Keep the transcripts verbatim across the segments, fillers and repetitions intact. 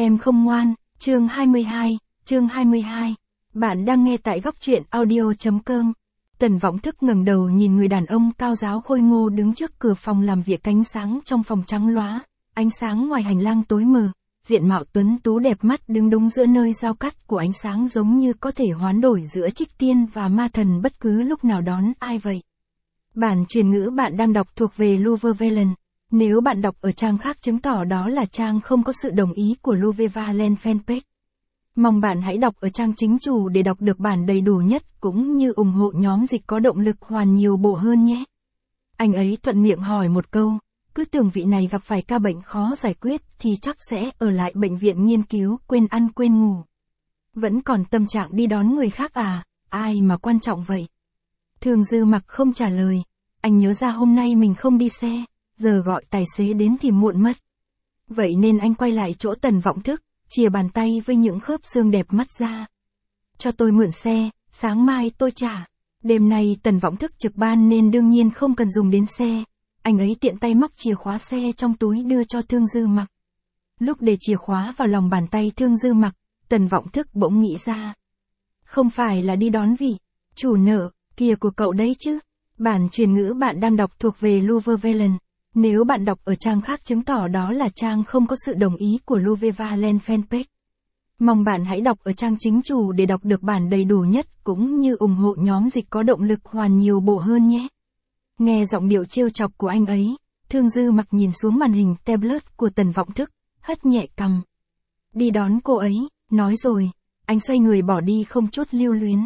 Em không ngoan, chương hai mươi hai, chương hai mươi hai. Bạn đang nghe tại góc truyện audio.com. Tần Võng Thức ngẩng đầu nhìn người đàn ông cao ráo khôi ngô đứng trước cửa phòng làm việc, ánh sáng trong phòng trắng lóa, ánh sáng ngoài hành lang tối mờ, diện mạo tuấn tú đẹp mắt đứng đúng giữa nơi giao cắt của ánh sáng, giống như có thể hoán đổi giữa trích tiên và ma thần bất cứ lúc nào đón ai vậy. Bản truyền ngữ bạn đang đọc thuộc về Luvervalen. Nếu bạn đọc ở trang khác chứng tỏ đó là trang không có sự đồng ý của Luvervalen fanpage. Mong bạn hãy đọc ở trang chính chủ để đọc được bản đầy đủ nhất, cũng như ủng hộ nhóm dịch có động lực hoàn nhiều bộ hơn nhé. Anh ấy thuận miệng hỏi một câu, cứ tưởng vị này gặp phải ca bệnh khó giải quyết thì chắc sẽ ở lại bệnh viện nghiên cứu, quên ăn quên ngủ. Vẫn còn tâm trạng đi đón người khác à, ai mà quan trọng vậy. Thường Dư Mặc không trả lời, anh nhớ ra hôm nay mình không đi xe, giờ gọi tài xế đến thì muộn mất. Vậy nên anh quay lại chỗ Tần Võng Thức, chìa bàn tay với những khớp xương đẹp mắt ra. Cho tôi mượn xe, sáng mai tôi trả. Đêm nay Tần Võng Thức trực ban nên đương nhiên không cần dùng đến xe. Anh ấy tiện tay móc chìa khóa xe trong túi đưa cho Thương Dư Mặc. Lúc để chìa khóa vào lòng bàn tay Thương Dư Mặc, Tần Võng Thức bỗng nghĩ ra. Không phải là đi đón vị chủ nợ kia của cậu đấy chứ. Bản truyền ngữ bạn đang đọc thuộc về Luvervalen. Nếu bạn đọc ở trang khác chứng tỏ đó là trang không có sự đồng ý của Luvervalen fanpage. Mong bạn hãy đọc ở trang chính chủ để đọc được bản đầy đủ nhất, cũng như ủng hộ nhóm dịch có động lực hoàn nhiều bộ hơn nhé. Nghe giọng điệu trêu chọc của anh ấy, Thương Dư Mặc nhìn xuống màn hình tablet của Tần Võng Thức, hất nhẹ cằm. Đi đón cô ấy, nói rồi, anh xoay người bỏ đi không chút lưu luyến.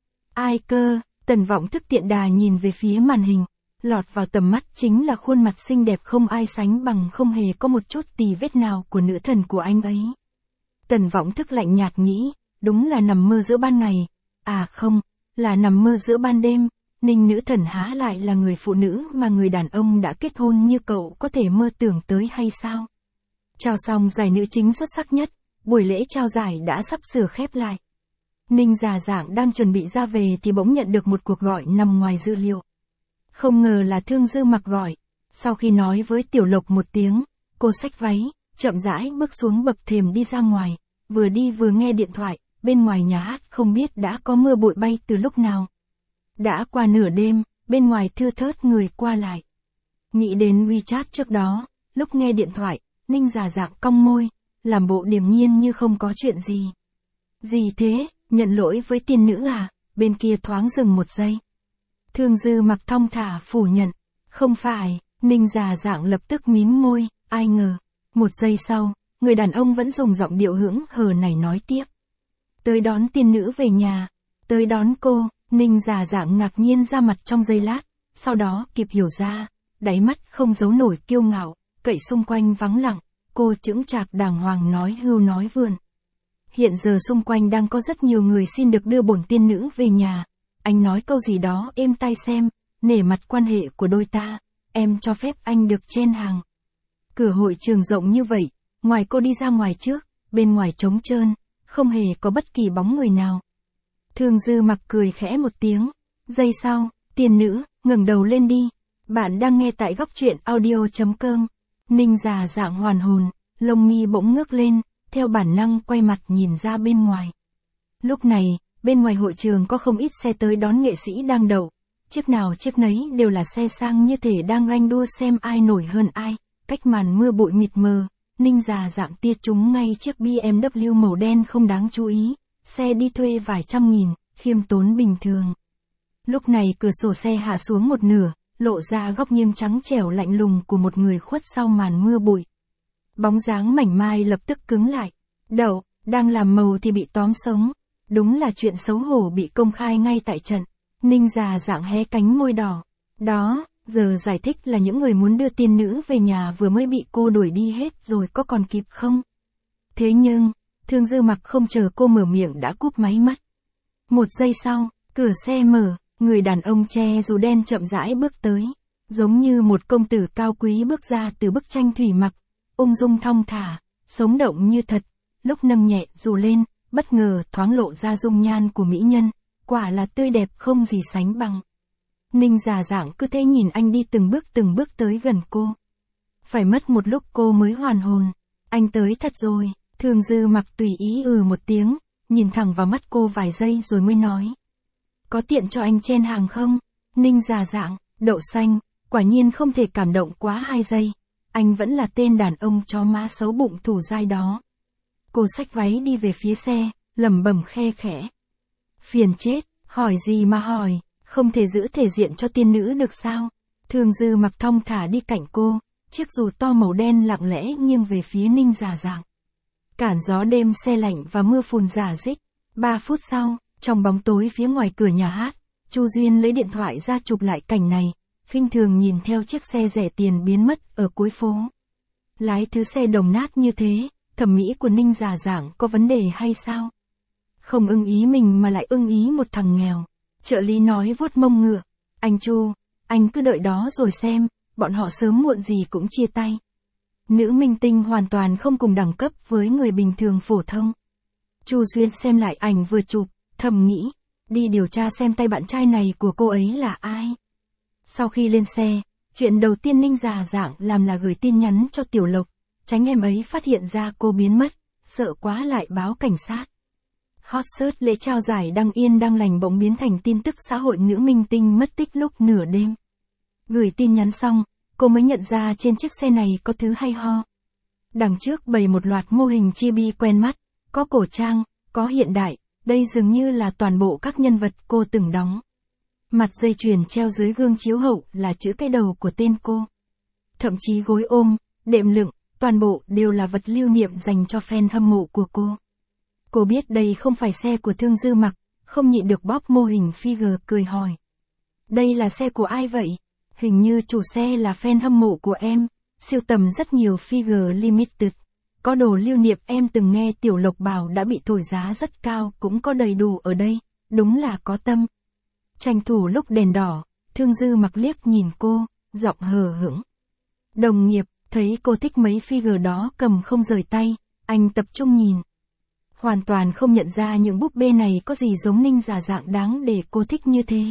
Ai cơ? Tần Võng Thức tiện đà nhìn về phía màn hình. Lọt vào tầm mắt chính là khuôn mặt xinh đẹp không ai sánh bằng, không hề có một chút tì vết nào của nữ thần của anh ấy. Tần Võng Thức lạnh nhạt nghĩ, đúng là nằm mơ giữa ban ngày. À không, là nằm mơ giữa ban đêm. Ninh nữ thần há lại là người phụ nữ mà người đàn ông đã kết hôn như cậu có thể mơ tưởng tới hay sao? Trao xong giải nữ chính xuất sắc nhất, buổi lễ trao giải đã sắp sửa khép lại. Ninh già dạng đang chuẩn bị ra về thì bỗng nhận được một cuộc gọi nằm ngoài dự liệu. Không ngờ là Thương Dư Mặc gọi. Sau khi nói với Tiểu Lộc một tiếng, cô xách váy, chậm rãi bước xuống bậc thềm đi ra ngoài, vừa đi vừa nghe điện thoại. Bên ngoài nhà hát không biết đã có mưa bụi bay từ lúc nào. Đã qua nửa đêm, bên ngoài thưa thớt người qua lại. Nghĩ đến WeChat trước đó, lúc nghe điện thoại, Ninh già dạng cong môi, làm bộ điềm nhiên như không có chuyện gì. Gì thế, nhận lỗi với tiên nữ à? Bên kia thoáng dừng một giây. Thương Dư Mặc thong thả phủ nhận. Không phải. Ninh già dạng lập tức mím môi, ai ngờ. Một giây sau, người đàn ông vẫn dùng giọng điệu hững hờ này nói tiếp. Tới đón tiên nữ về nhà. Tới đón cô. Ninh già dạng ngạc nhiên ra mặt trong giây lát, sau đó kịp hiểu ra, đáy mắt không giấu nổi kiêu ngạo, cậy xung quanh vắng lặng, cô chững chạc đàng hoàng nói hưu nói vượn. Hiện giờ xung quanh đang có rất nhiều người xin được đưa bổn tiên nữ về nhà. Anh nói câu gì đó êm tai xem, nể mặt quan hệ của đôi ta, em cho phép anh được chen hàng. Cửa hội trường rộng như vậy, ngoài cô đi ra ngoài trước, bên ngoài trống trơn, không hề có bất kỳ bóng người nào. Thương Dư Mặc cười khẽ một tiếng. Giây sau, tiên nữ, ngẩng đầu lên đi. Bạn đang nghe tại góc truyện audio.com. Ninh già dạng hoàn hồn, lông mi bỗng ngước lên, theo bản năng quay mặt nhìn ra bên ngoài. Lúc này, bên ngoài hội trường có không ít xe tới đón nghệ sĩ đang đậu. Chiếc nào chiếc nấy đều là xe sang như thể đang ganh đua xem ai nổi hơn ai. Cách màn mưa bụi mịt mờ, Ninh già dạng tia trúng ngay chiếc bê em vê màu đen không đáng chú ý. Xe đi thuê vài trăm nghìn, khiêm tốn bình thường. Lúc này cửa sổ xe hạ xuống một nửa, lộ ra góc nghiêng trắng trẻo lạnh lùng của một người khuất sau màn mưa bụi. Bóng dáng mảnh mai lập tức cứng lại. Đậu, đang làm màu thì bị tóm sống. Đúng là chuyện xấu hổ bị công khai ngay tại trận. Ninh già dạng hé cánh môi đỏ. Đó, giờ giải thích là những người muốn đưa tiên nữ về nhà vừa mới bị cô đuổi đi hết rồi, có còn kịp không? Thế nhưng, Thương Dư Mặc không chờ cô mở miệng đã cúp máy mất. Một giây sau, cửa xe mở, người đàn ông che dù đen chậm rãi bước tới, giống như một công tử cao quý bước ra từ bức tranh thủy mặc, ung dung thong thả, sống động như thật. Lúc nâng nhẹ dù lên, bất ngờ thoáng lộ ra dung nhan của mỹ nhân, quả là tươi đẹp không gì sánh bằng. Ninh già dạng cứ thế nhìn anh đi từng bước từng bước tới gần cô. Phải mất một lúc cô mới hoàn hồn. Anh tới thật rồi. Thương Dư Mặc tùy ý ừ một tiếng, nhìn thẳng vào mắt cô vài giây rồi mới nói. Có tiện cho anh chen hàng không? Ninh già dạng, đậu xanh, quả nhiên không thể cảm động quá hai giây. Anh vẫn là tên đàn ông chó má xấu bụng thủ dai đó. Cô xách váy đi về phía xe, lẩm bẩm khe khẽ. Phiền chết, hỏi gì mà hỏi, không thể giữ thể diện cho tiên nữ được sao? Thương Dư Mặc thong thả đi cạnh cô, chiếc dù to màu đen lặng lẽ nghiêng về phía Ninh già dạng. Cản gió đêm se lạnh và mưa phùn rả rích. Ba phút sau, trong bóng tối phía ngoài cửa nhà hát, Chu Duyên lấy điện thoại ra chụp lại cảnh này, khinh thường nhìn theo chiếc xe rẻ tiền biến mất ở cuối phố. Lái thứ xe đồng nát như thế, thẩm mỹ của Ninh già dạng có vấn đề hay sao? Không ưng ý mình mà lại ưng ý một thằng nghèo. Trợ lý nói vuốt mông ngựa. Anh Chu, anh cứ đợi đó rồi xem, bọn họ sớm muộn gì cũng chia tay. Nữ minh tinh hoàn toàn không cùng đẳng cấp với người bình thường phổ thông. Chu Duyên xem lại ảnh vừa chụp, thầm nghĩ, đi điều tra xem tay bạn trai này của cô ấy là ai. Sau khi lên xe, chuyện đầu tiên Ninh già dạng làm là gửi tin nhắn cho Tiểu Lộc, tránh em ấy phát hiện ra cô biến mất, sợ quá lại báo cảnh sát. Hot search lễ trao giải Đăng Yên Đăng Lành bỗng biến thành tin tức xã hội nữ minh tinh mất tích lúc nửa đêm. Gửi tin nhắn xong, cô mới nhận ra trên chiếc xe này có thứ hay ho. Đằng trước bày một loạt mô hình chibi quen mắt, có cổ trang, có hiện đại, đây dường như là toàn bộ các nhân vật cô từng đóng. Mặt dây chuyền treo dưới gương chiếu hậu là chữ cái đầu của tên cô. Thậm chí gối ôm, đệm lưng, toàn bộ đều là vật lưu niệm dành cho fan hâm mộ của cô. Cô biết đây không phải xe của Thương Dư Mặc, không nhịn được bóp mô hình figure cười hỏi. Đây là xe của ai vậy? Hình như chủ xe là fan hâm mộ của em, siêu tầm rất nhiều figure limited. Có đồ lưu niệm em từng nghe Tiểu Lộc bảo đã bị thổi giá rất cao cũng có đầy đủ ở đây, đúng là có tâm. Tranh thủ lúc đèn đỏ, Thương Dư Mặc liếc nhìn cô, giọng hờ hững. Đồng nghiệp, thấy cô thích mấy figure đó cầm không rời tay, anh tập trung nhìn. Hoàn toàn không nhận ra những búp bê này có gì giống Ninh già dạng đáng để cô thích như thế.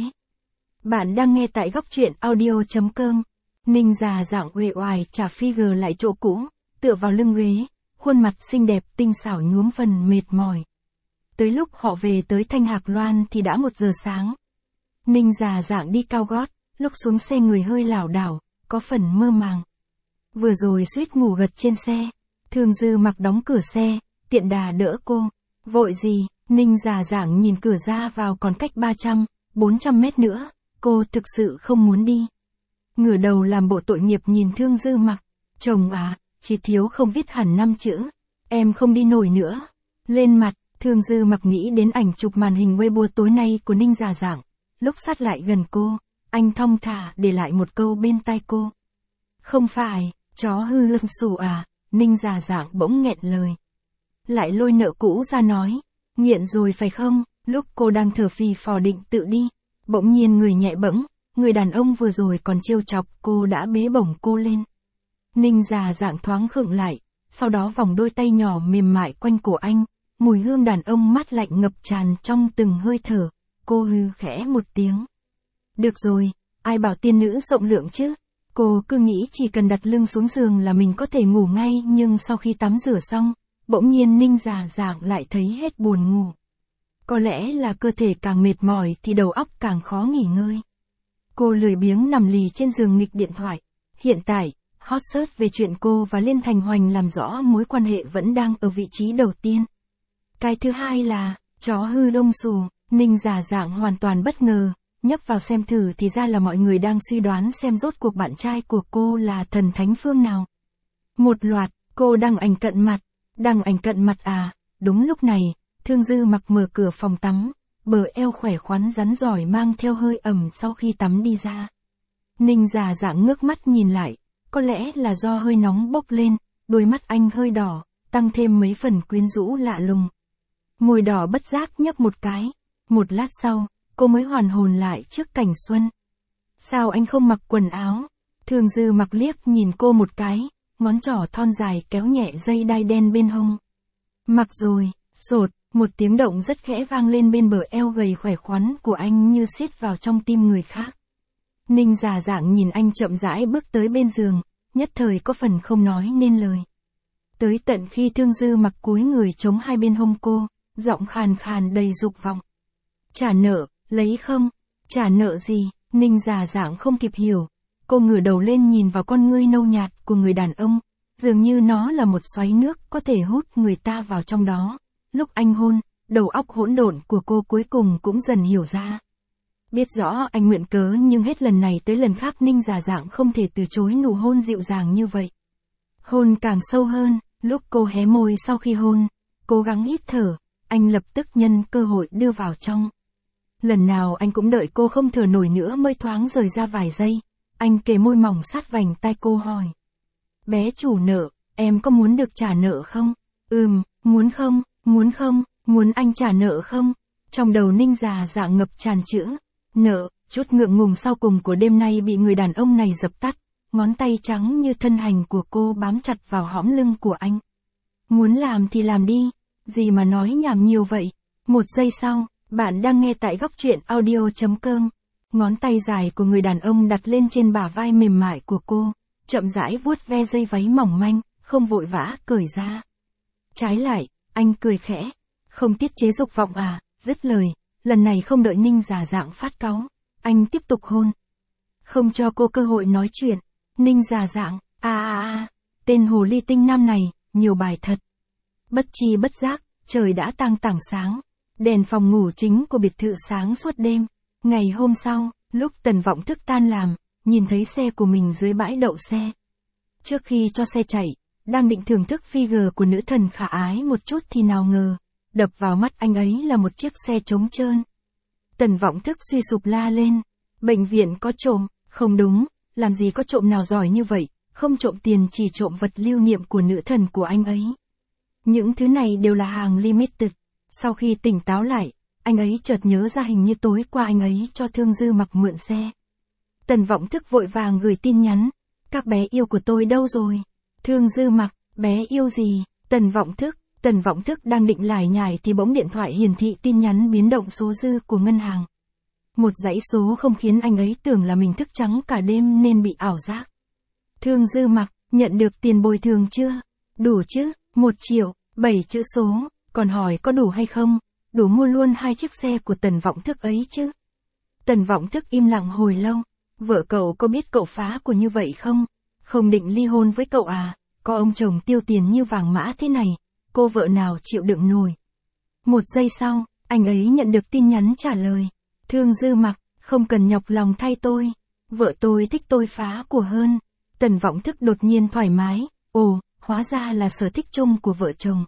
Bạn đang nghe tại góc truyện audio chấm com. Ninh già dạng uể oải trả figure lại chỗ cũ, tựa vào lưng ghế, khuôn mặt xinh đẹp tinh xảo nhuốm phần mệt mỏi. Tới lúc họ về tới Thanh Hạc Loan thì đã một giờ sáng. Ninh già dạng đi cao gót, lúc xuống xe người hơi lảo đảo, có phần mơ màng. Vừa rồi suýt ngủ gật trên xe, Thương Dư Mặc đóng cửa xe, tiện đà đỡ cô. Vội gì, Ninh già dạng nhìn cửa ra vào còn cách ba trăm, bốn trăm mét nữa, cô thực sự không muốn đi. Ngửa đầu làm bộ tội nghiệp nhìn Thương Dư Mặc. Chồng à, chỉ thiếu không viết hẳn năm chữ. Em không đi nổi nữa. Lên mặt, Thương Dư Mặc nghĩ đến ảnh chụp màn hình Weibo tối nay của Ninh già dạng. Lúc sát lại gần cô, anh thong thả để lại một câu bên tai cô. Không phải, chó hư lưng xù à, Ninh già dạng bỗng nghẹn lời. Lại lôi nợ cũ ra nói, nghiện rồi phải không? Lúc cô đang thở phì phò định tự đi, bỗng nhiên người nhẹ bẫng, người đàn ông vừa rồi còn trêu chọc cô đã bế bổng cô lên. Ninh già dạng thoáng khựng lại, sau đó vòng đôi tay nhỏ mềm mại quanh cổ anh, mùi hương đàn ông mát lạnh ngập tràn trong từng hơi thở, cô hư khẽ một tiếng. Được rồi, ai bảo tiên nữ rộng lượng chứ? Cô cứ nghĩ chỉ cần đặt lưng xuống giường là mình có thể ngủ ngay, nhưng sau khi tắm rửa xong, bỗng nhiên Ninh già dạng lại thấy hết buồn ngủ. Có lẽ là cơ thể càng mệt mỏi thì đầu óc càng khó nghỉ ngơi. Cô lười biếng nằm lì trên giường nghịch điện thoại. Hiện tại, hot search về chuyện cô và Liên Thành Hoành làm rõ mối quan hệ vẫn đang ở vị trí đầu tiên. Cái thứ hai là, chó hư lông xù, Ninh già dạng hoàn toàn bất ngờ, nhấp vào xem thử thì ra là mọi người đang suy đoán xem rốt cuộc bạn trai của cô là thần thánh phương nào. Một loạt, cô đăng ảnh cận mặt, đăng ảnh cận mặt à, đúng lúc này, Thương Dư Mặc mở cửa phòng tắm, bờ eo khỏe khoắn rắn giỏi mang theo hơi ẩm sau khi tắm đi ra. Ninh già dạng ngước mắt nhìn lại, có lẽ là do hơi nóng bốc lên, đôi mắt anh hơi đỏ, tăng thêm mấy phần quyến rũ lạ lùng. Môi đỏ bất giác nhấp một cái, một lát sau, cô mới hoàn hồn lại trước cảnh xuân. Sao anh không mặc quần áo? Thương Dư Mặc liếc nhìn cô một cái, ngón trỏ thon dài kéo nhẹ dây đai đen bên hông. Mặc rồi, sột, một tiếng động rất khẽ vang lên bên bờ eo gầy khỏe khoắn của anh như siết vào trong tim người khác. Ninh già dạng nhìn anh chậm rãi bước tới bên giường, nhất thời có phần không nói nên lời. Tới tận khi Thương Dư Mặc cúi người chống hai bên hông cô, giọng khàn khàn đầy dục vọng. Trả nợ, lấy không? Trả nợ gì? Ninh già dạng không kịp hiểu. Cô ngửa đầu lên nhìn vào con ngươi nâu nhạt của người đàn ông, dường như nó là một xoáy nước có thể hút người ta vào trong đó. Lúc anh hôn, đầu óc hỗn độn của cô cuối cùng cũng dần hiểu ra. Biết rõ anh nguyện cớ nhưng hết lần này tới lần khác Ninh già dạng không thể từ chối nụ hôn dịu dàng như vậy. Hôn càng sâu hơn, lúc cô hé môi sau khi hôn, cố gắng hít thở, anh lập tức nhân cơ hội đưa vào trong. Lần nào anh cũng đợi cô không thở nổi nữa mới thoáng rời ra vài giây, anh kề môi mỏng sát vành tai cô hỏi. Bé chủ nợ, em có muốn được trả nợ không? Ừm, muốn không, muốn không, muốn anh trả nợ không? Trong đầu Ninh già dạng ngập tràn chữ nợ, chút ngượng ngùng sau cùng của đêm nay bị người đàn ông này dập tắt, ngón tay trắng như thân hành của cô bám chặt vào hõm lưng của anh. Muốn làm thì làm đi, gì mà nói nhảm nhiều vậy. Một giây sau, bạn đang nghe tại góc truyện audio chấm com. Ngón tay dài của người đàn ông đặt lên trên bả vai mềm mại của cô, chậm rãi vuốt ve dây váy mỏng manh, không vội vã cởi ra. Trái lại, anh cười khẽ, không tiết chế dục vọng à, dứt lời, lần này không đợi Ninh già dạng phát cáu, anh tiếp tục hôn. Không cho cô cơ hội nói chuyện, Ninh già dạng, a a a, tên hồ ly tinh nam này, nhiều bài thật. Bất chi bất giác, trời đã tang tảng sáng, đèn phòng ngủ chính của biệt thự sáng suốt đêm. Ngày hôm sau, lúc Tần Vọng Thức tan làm, nhìn thấy xe của mình dưới bãi đậu xe. Trước khi cho xe chạy, đang định thưởng thức figure của nữ thần khả ái một chút thì nào ngờ, đập vào mắt anh ấy là một chiếc xe trống trơn. Tần Vọng Thức suy sụp la lên, bệnh viện có trộm, không đúng, làm gì có trộm nào giỏi như vậy, không trộm tiền chỉ trộm vật lưu niệm của nữ thần của anh ấy. Những thứ này đều là hàng limited. Sau khi tỉnh táo lại, anh ấy chợt nhớ ra hình như tối qua anh ấy cho Thương Dư Mặc mượn xe. Tần Vọng Thức vội vàng gửi tin nhắn, các bé yêu của tôi đâu rồi? Thương Dư Mặc, bé yêu gì? Tần Vọng Thức, Tần Vọng Thức đang định lải nhải thì bỗng điện thoại hiển thị tin nhắn biến động số dư của ngân hàng. Một dãy số không khiến anh ấy tưởng là mình thức trắng cả đêm nên bị ảo giác. Thương Dư Mặc, nhận được tiền bồi thường chưa? Đủ chứ, một triệu, bảy chữ số, còn hỏi có đủ hay không? Đủ mua luôn hai chiếc xe của Tần Vọng Thức ấy chứ. Tần Vọng Thức im lặng hồi lâu, vợ cậu có biết cậu phá của như vậy không? Không định ly hôn với cậu à, có ông chồng tiêu tiền như vàng mã thế này, cô vợ nào chịu đựng nổi. Một giây sau, anh ấy nhận được tin nhắn trả lời. Thương Dư Mặc, không cần nhọc lòng thay tôi, vợ tôi thích tôi phá của hơn. Tần Vọng Thức đột nhiên thoải mái, ồ, hóa ra là sở thích chung của vợ chồng.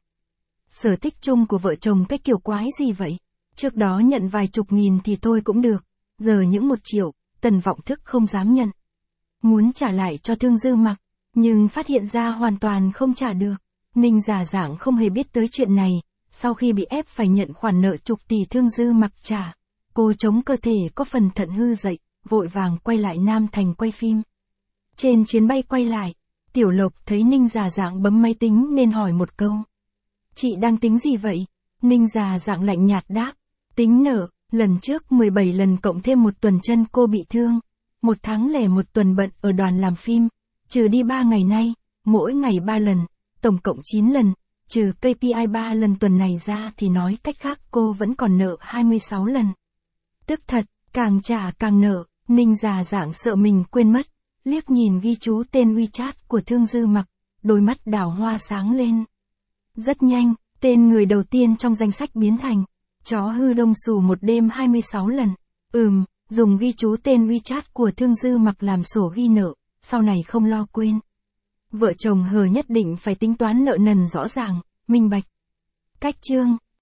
Sở thích chung của vợ chồng cái kiểu quái gì vậy? Trước đó nhận vài chục nghìn thì thôi cũng được, giờ những một triệu, Tần Vọng Thức không dám nhận. Muốn trả lại cho Thương Dư Mặc, nhưng phát hiện ra hoàn toàn không trả được. Ninh già dạng không hề biết tới chuyện này, sau khi bị ép phải nhận khoản nợ chục tỷ Thương Dư Mặc trả, cô chống cơ thể có phần thận hư dậy, vội vàng quay lại Nam Thành quay phim. Trên chuyến bay quay lại, Tiểu Lộc thấy Ninh già dạng bấm máy tính nên hỏi một câu. Chị đang tính gì vậy? Ninh già dạng lạnh nhạt đáp. Tính nợ, lần trước mười bảy lần cộng thêm một tuần chân cô bị thương. Một tháng lẻ một tuần bận ở đoàn làm phim. Trừ đi ba ngày nay, mỗi ngày ba lần, tổng cộng chín lần. Trừ ca pê i ba lần tuần này ra thì nói cách khác cô vẫn còn nợ hai mươi sáu lần. Tức thật, càng trả càng nợ, Ninh già dạng sợ mình quên mất. Liếc nhìn ghi chú tên WeChat của Thương Dư Mặc, đôi mắt đào hoa sáng lên. Rất nhanh, tên người đầu tiên trong danh sách biến thành chó hư đông sù một đêm hai mươi sáu lần. Ừm, dùng ghi chú tên WeChat của Thương Dư Mặc làm sổ ghi nợ, sau này không lo quên. Vợ chồng hờ nhất định phải tính toán nợ nần rõ ràng, minh bạch. Cách chương